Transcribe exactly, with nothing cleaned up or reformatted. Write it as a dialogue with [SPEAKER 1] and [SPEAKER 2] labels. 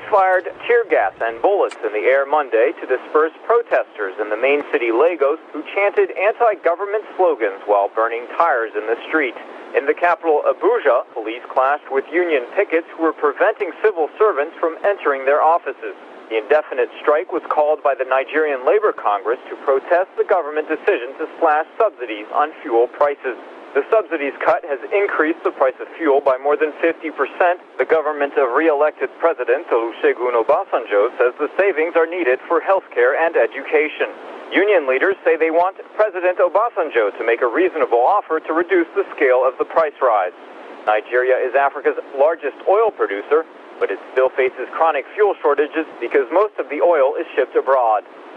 [SPEAKER 1] fired tear gas and bullets in the air Monday to disperse protesters in the main city Lagos who chanted anti-government slogans while burning tires in the street. In the capital Abuja, police clashed with union pickets who were preventing civil servants from entering their offices. The indefinite strike was called by the Nigerian Labour Congress to protest the government decision to slash subsidies on fuel prices. The subsidies cut has increased the price of fuel by more than fifty percent. The government of re-elected President Olusegun Obasanjo says the savings are needed for healthcare and education. Union leaders say they want President Obasanjo to make a reasonable offer to reduce the scale of the price rise. Nigeria is Africa's largest oil producer, but it still faces chronic fuel shortages because most of the oil is shipped abroad.